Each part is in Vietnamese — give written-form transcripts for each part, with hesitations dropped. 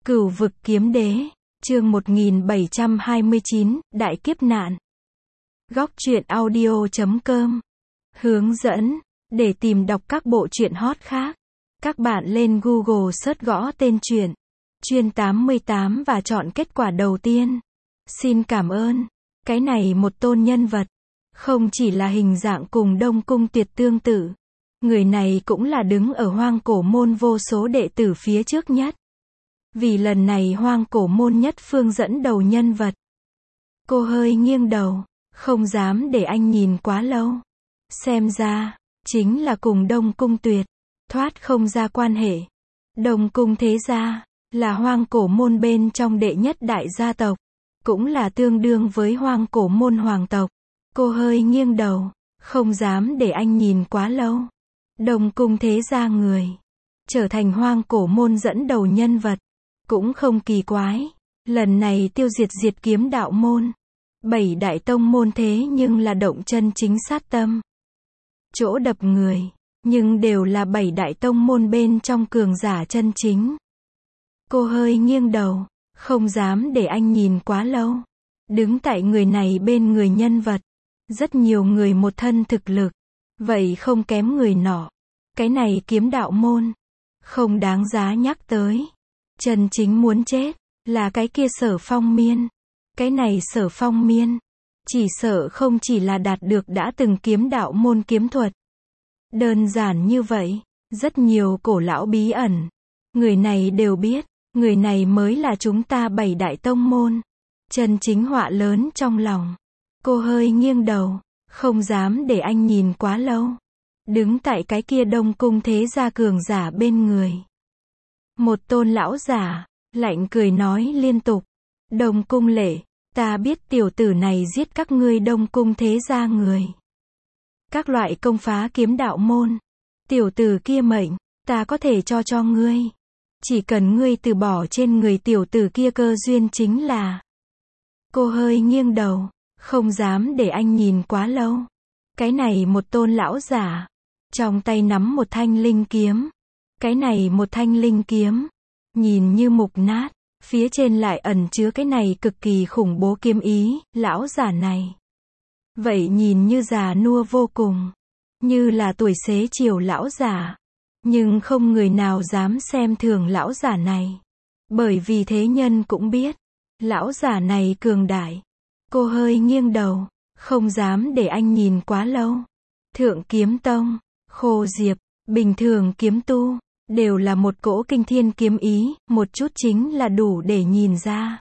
Cửu vực kiếm đế, chương 1729, Đại kiếp nạn. Góc truyện audio.com hướng dẫn, để tìm đọc các bộ truyện hot khác. Các bạn lên Google search gõ tên truyện, Chuyên 88 và chọn kết quả đầu tiên. Xin cảm ơn. Cái này một tôn nhân vật. Không chỉ là hình dạng cùng Đông Cung Tuyệt tương tự. Người này cũng là đứng ở Hoang Cổ Môn vô số đệ tử phía trước nhất. Vì lần này Hoang Cổ Môn nhất phương dẫn đầu nhân vật. Cô hơi nghiêng đầu, không dám để anh nhìn quá lâu. Xem ra, chính là cùng Đông Cung Tuyệt, thoát không ra quan hệ. Đông Cung thế gia, là Hoang Cổ Môn bên trong đệ nhất đại gia tộc, cũng là tương đương với Hoang Cổ Môn hoàng tộc. Cô hơi nghiêng đầu, không dám để anh nhìn quá lâu. Đông Cung thế gia người, trở thành Hoang Cổ Môn dẫn đầu nhân vật, cũng không kỳ quái. Lần này tiêu diệt kiếm đạo môn, 7 đại tông môn thế nhưng là động chân chính sát tâm. Chỗ đập người, nhưng đều là 7 đại tông môn bên trong cường giả chân chính. Cô hơi nghiêng đầu, không dám để anh nhìn quá lâu. Đứng tại người này bên người nhân vật, rất nhiều người một thân thực lực, vậy không kém người nọ. Cái này kiếm đạo môn, không đáng giá nhắc tới. Chân chính muốn chết, là cái kia Sở Phong Miên. Cái này Sở Phong Miên, chỉ sợ không chỉ là đạt được đã từng kiếm đạo môn kiếm thuật. Đơn giản như vậy, rất nhiều cổ lão bí ẩn. Người này đều biết, người này mới là chúng ta 7 đại tông môn. Chân chính họa lớn trong lòng. Cô hơi nghiêng đầu, không dám để anh nhìn quá lâu. Đứng tại cái kia Đông Cung thế gia cường giả bên người. Một tôn lão giả, lạnh cười nói liên tục. Đông Cung lệ, ta biết tiểu tử này giết các ngươi Đông Cung thế gia người. Các loại công phá kiếm đạo môn. Tiểu tử kia mệnh, ta có thể cho ngươi. Chỉ cần ngươi từ bỏ trên người tiểu tử kia cơ duyên chính là. Cô hơi nghiêng đầu, không dám để anh nhìn quá lâu. Cái này một tôn lão giả, trong tay nắm một thanh linh kiếm. Cái này một thanh linh kiếm, nhìn như mục nát, phía trên lại ẩn chứa cái này cực kỳ khủng bố kiếm ý. Lão giả này, vậy nhìn như già nua vô cùng, như là tuổi xế chiều lão giả. Nhưng không người nào dám xem thường lão giả này, bởi vì thế nhân cũng biết, lão giả này cường đại. Cô hơi nghiêng đầu, không dám để anh nhìn quá lâu. Thượng Kiếm Tông, Khô Diệp, bình thường kiếm tu, đều là một cỗ kinh thiên kiếm ý, một chút chính là đủ để nhìn ra.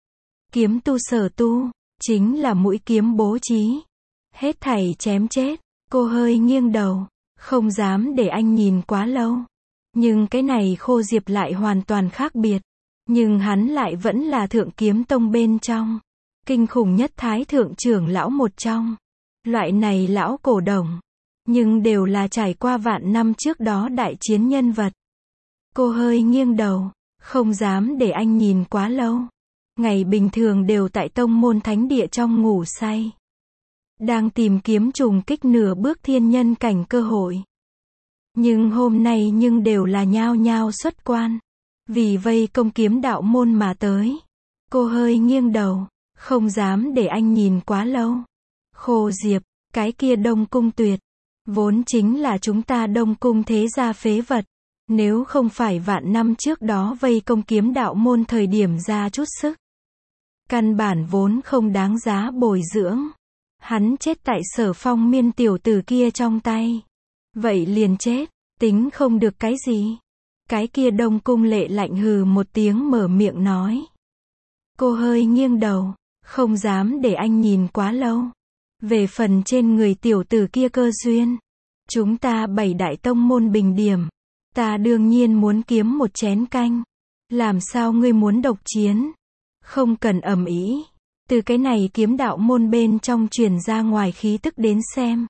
Kiếm tu sở tu, chính là mũi kiếm bố trí. Hết thảy chém chết. Cô hơi nghiêng đầu, không dám để anh nhìn quá lâu. Nhưng cái này Khô Diệp lại hoàn toàn khác biệt. Nhưng hắn lại vẫn là Thượng Kiếm Tông bên trong. Kinh khủng nhất thái thượng trưởng lão một trong. Loại này lão cổ đồng. Nhưng đều là trải qua vạn năm trước đó đại chiến nhân vật. Cô hơi nghiêng đầu, không dám để anh nhìn quá lâu. Ngày bình thường đều tại tông môn thánh địa trong ngủ say. Đang tìm kiếm trùng kích nửa bước thiên nhân cảnh cơ hội. Nhưng hôm nay nhưng đều là nhao nhao xuất quan. Vì vây công kiếm đạo môn mà tới. Cô hơi nghiêng đầu, không dám để anh nhìn quá lâu. Khô Diệp, cái kia Đông Cung Tuyệt, vốn chính là chúng ta Đông Cung thế gia phế vật. Nếu không phải vạn năm trước đó vây công kiếm đạo môn thời điểm ra chút sức, căn bản vốn không đáng giá bồi dưỡng. Hắn chết tại Sở Phong Miên tiểu tử kia trong tay. Vậy liền chết, tính không được cái gì. Cái kia Đông Cung lệ lạnh hừ một tiếng mở miệng nói. Cô hơi nghiêng đầu, không dám để anh nhìn quá lâu. Về phần trên người tiểu tử kia cơ duyên, chúng ta 7 đại tông môn bình điểm. Ta đương nhiên muốn kiếm một chén canh. Làm sao ngươi muốn độc chiến? Không cần ầm ĩ. Từ cái này kiếm đạo môn bên trong truyền ra ngoài khí tức đến xem.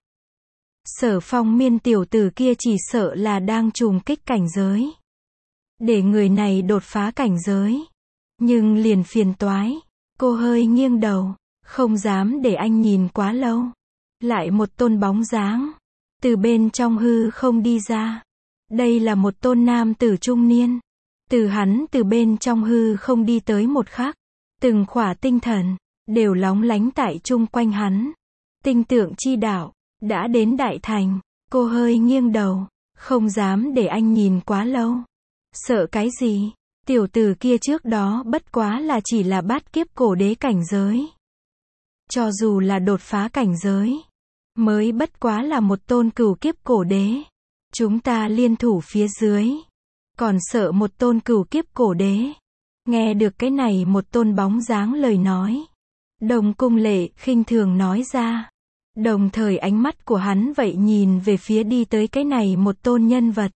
Sở Phong Miên tiểu tử kia chỉ sợ là đang trùng kích cảnh giới. Để người này đột phá cảnh giới. Nhưng liền phiền toái. Cô hơi nghiêng đầu, không dám để anh nhìn quá lâu. Lại một tôn bóng dáng, từ bên trong hư không đi ra. Đây là một tôn nam tử trung niên. từ bên trong hư không đi tới một khắc, từng khỏa tinh thần, đều lóng lánh tại chung quanh hắn. Tinh tượng chi đạo, đã đến đại thành, cô hơi nghiêng đầu, không dám để anh nhìn quá lâu. Sợ cái gì? Tiểu tử kia trước đó bất quá là chỉ là bát kiếp cổ đế cảnh giới. Cho dù là đột phá cảnh giới, mới bất quá là một tôn cửu kiếp cổ đế. Chúng ta liên thủ phía dưới, còn sợ một tôn cửu kiếp cổ đế. Nghe được cái này một tôn bóng dáng lời nói, Đông Cung Lệ khinh thường nói ra. Đồng thời ánh mắt của hắn vậy nhìn về phía đi tới cái này một tôn nhân vật.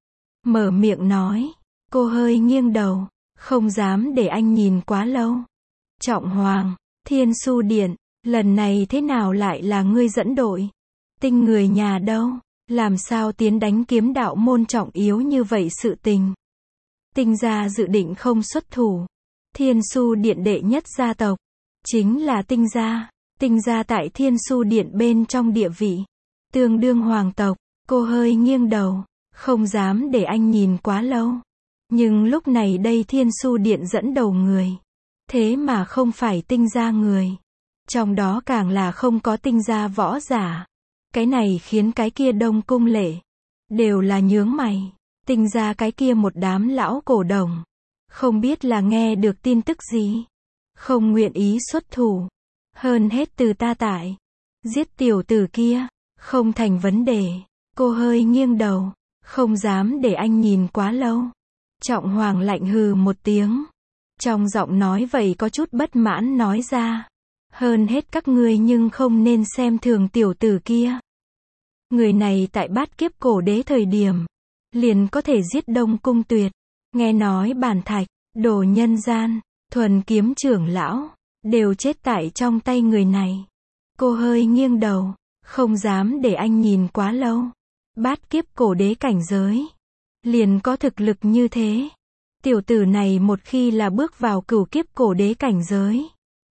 Mở miệng nói, cô hơi nghiêng đầu, không dám để anh nhìn quá lâu. Trọng Hoàng, Thiên Su Điện, lần này thế nào lại là ngươi dẫn đội? Tinh người nhà đâu? Làm sao tiến đánh kiếm đạo môn trọng yếu như vậy sự tình? Tinh gia dự định không xuất thủ. Thiên Su Điện đệ nhất gia tộc, chính là Tinh gia. Tinh gia tại Thiên Su Điện bên trong địa vị, tương đương hoàng tộc. Cô hơi nghiêng đầu, không dám để anh nhìn quá lâu. Nhưng lúc này đây Thiên Su Điện dẫn đầu người, thế mà không phải Tinh gia người. Trong đó càng là không có Tinh gia võ giả. Cái này khiến cái kia Đông Cung Lệ đều là nhướng mày. Tinh gia cái kia một đám lão cổ đồng, không biết là nghe được tin tức gì, không nguyện ý xuất thủ. Hơn hết từ ta tại, giết tiểu tử kia, không thành vấn đề. Cô hơi nghiêng đầu, không dám để anh nhìn quá lâu. Trọng Hoàng lạnh hừ một tiếng, trong giọng nói vậy có chút bất mãn nói ra. Hơn hết các ngươi nhưng không nên xem thường tiểu tử kia. Người này tại bát kiếp cổ đế thời điểm, liền có thể giết Đông Cung Tuyệt. Nghe nói Bàn Thạch, Đồ Nhân Gian, Thuần Kiếm trưởng lão, đều chết tại trong tay người này. Cô hơi nghiêng đầu, không dám để anh nhìn quá lâu. Bát kiếp cổ đế cảnh giới, liền có thực lực như thế. Tiểu tử này một khi là bước vào cửu kiếp cổ đế cảnh giới,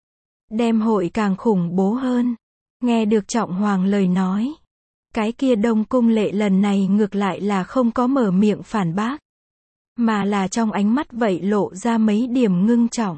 đem hội càng khủng bố hơn. Nghe được Trọng Hoàng lời nói, cái kia Đông Cung Lệ lần này ngược lại là không có mở miệng phản bác, mà là trong ánh mắt vậy lộ ra mấy điểm ngưng trọng.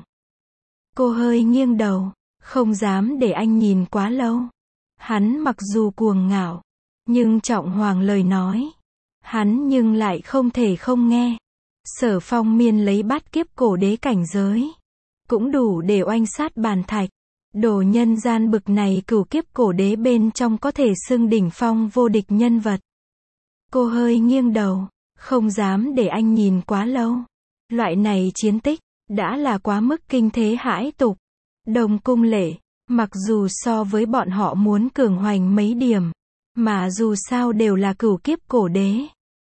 Cô hơi nghiêng đầu, không dám để anh nhìn quá lâu. Hắn mặc dù cuồng ngạo, nhưng Trọng Hoàng lời nói, hắn nhưng lại không thể không nghe. Sở Phong Miên lấy bát kiếp cổ đế cảnh giới, cũng đủ để oanh sát Bàn Thạch, Đồ Nhân Gian bực này cửu kiếp cổ đế bên trong có thể xưng đỉnh phong vô địch nhân vật. Cô hơi nghiêng đầu, không dám để anh nhìn quá lâu. Loại này chiến tích, đã là quá mức kinh thế hãi tục. Đông Cung Lệ, mặc dù so với bọn họ muốn cường hoành mấy điểm, mà dù sao đều là cửu kiếp cổ đế.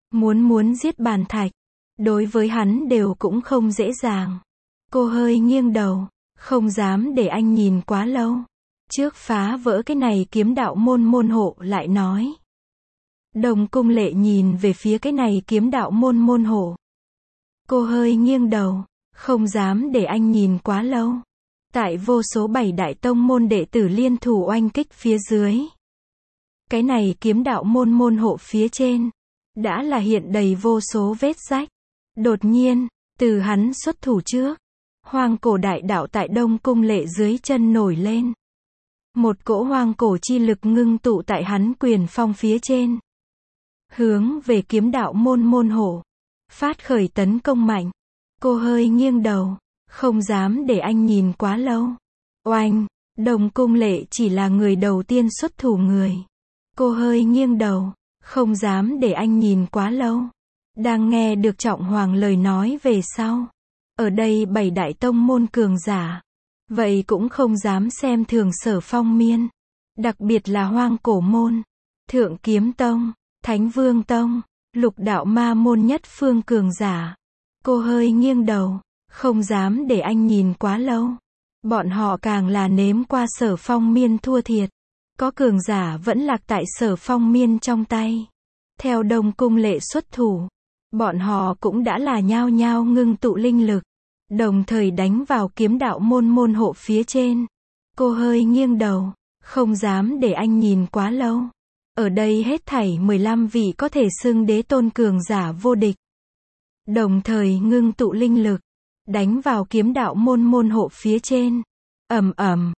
Muốn giết Bàn Thạch, đối với hắn đều cũng không dễ dàng. Cô hơi nghiêng đầu, không dám để anh nhìn quá lâu. Trước phá vỡ cái này kiếm đạo môn hộ lại nói. Đông Cung Lệ nhìn về phía cái này kiếm đạo môn hộ. Cô hơi nghiêng đầu, không dám để anh nhìn quá lâu. Tại vô số 7 đại tông môn đệ tử liên thủ oanh kích phía dưới, cái này kiếm đạo môn hộ phía trên, đã là hiện đầy vô số vết rách. Đột nhiên, từ hắn xuất thủ trước, hoang cổ đại đạo tại Đông Cung Lệ dưới chân nổi lên. Một cỗ hoang cổ chi lực ngưng tụ tại hắn quyền phong phía trên, hướng về kiếm đạo môn hộ, phát khởi tấn công mạnh. Cô hơi nghiêng đầu, không dám để anh nhìn quá lâu. Oanh, Đông Cung Lệ chỉ là người đầu tiên xuất thủ người. Cô hơi nghiêng đầu, không dám để anh nhìn quá lâu. Đang nghe được Trọng Hoàng lời nói về sau, ở đây 7 đại tông môn cường giả, vậy cũng không dám xem thường Sở Phong Miên. Đặc biệt là Hoang Cổ Môn, Thượng Kiếm Tông, Thánh Vương Tông, Lục Đạo Ma Môn nhất phương cường giả. Cô hơi nghiêng đầu, không dám để anh nhìn quá lâu. Bọn họ càng là nếm qua Sở Phong Miên thua thiệt. Có cường giả vẫn lạc tại Sở Phong Miên trong tay. Theo Đông Cung Lệ xuất thủ, bọn họ cũng đã là nhao nhao ngưng tụ linh lực, đồng thời đánh vào kiếm đạo môn hộ phía trên. Cô hơi nghiêng đầu, không dám để anh nhìn quá lâu. Ở đây hết thảy 15 vị có thể xưng đế tôn cường giả vô địch. đồng thời ngưng tụ linh lực, đánh vào kiếm đạo môn hộ phía trên. Ầm ầm,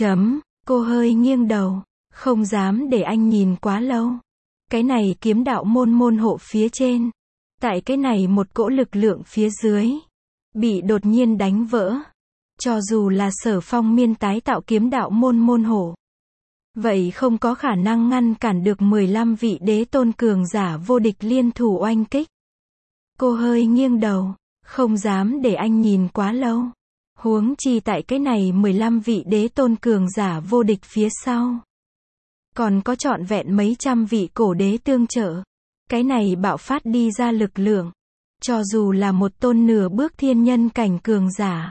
cô hơi nghiêng đầu, không dám để anh nhìn quá lâu. Cái này kiếm đạo môn hộ phía trên, tại cái này một cỗ lực lượng phía dưới, bị đột nhiên đánh vỡ. Cho dù là Sở Phong Miên tái tạo kiếm đạo môn hộ, vậy không có khả năng ngăn cản được 15 vị đế tôn cường giả vô địch liên thủ oanh kích. Cô hơi nghiêng đầu, không dám để anh nhìn quá lâu. Huống chi tại cái này 15 vị đế tôn cường giả vô địch phía sau, còn có trọn vẹn mấy trăm vị cổ đế tương trợ. Cái này bạo phát đi ra lực lượng, cho dù là một tôn nửa bước thiên nhân cảnh cường giả,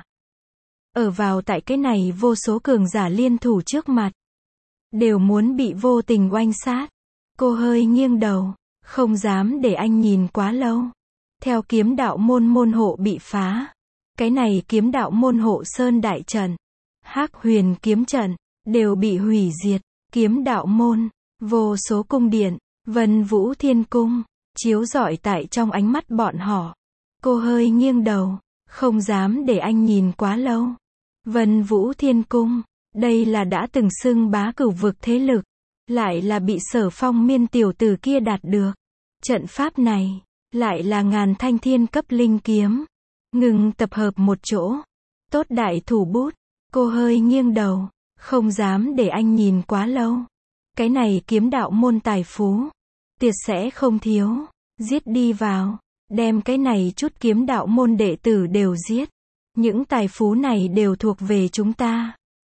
ở vào tại cái này vô số cường giả liên thủ trước mặt, đều muốn bị vô tình oanh sát. Cô hơi nghiêng đầu, không dám để anh nhìn quá lâu. Theo kiếm đạo môn hộ bị phá, cái này kiếm đạo môn hộ sơn đại trận, Hắc Huyền kiếm trận, đều bị hủy diệt. Kiếm đạo môn, vô số cung điện, Vân Vũ Thiên Cung, chiếu rọi tại trong ánh mắt bọn họ. Cô hơi nghiêng đầu, không dám để anh nhìn quá lâu. Vân Vũ Thiên Cung, đây là đã từng xưng bá cửu vực thế lực, lại là bị Sở Phong Miên tiểu tử kia đạt được. Trận pháp này, lại là ngàn thanh thiên cấp linh kiếm, ngừng tập hợp một chỗ. Tốt đại thủ bút. Cô hơi nghiêng đầu, không dám để anh nhìn quá lâu. Cái này kiếm đạo môn tài phú, tiệt sẽ không thiếu. Giết đi vào, đem cái này chút kiếm đạo môn đệ tử đều giết. Những tài phú này đều thuộc về chúng ta.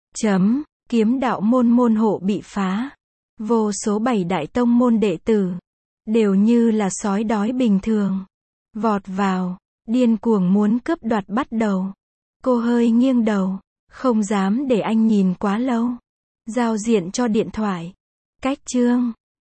Kiếm đạo môn hộ bị phá. Vô số 7 đại tông môn đệ tử, đều như là sói đói bình thường, vọt vào, điên cuồng muốn cướp đoạt bắt đầu. Cô hơi nghiêng đầu, không dám để anh nhìn quá lâu. Giao diện cho điện thoại. Cách chương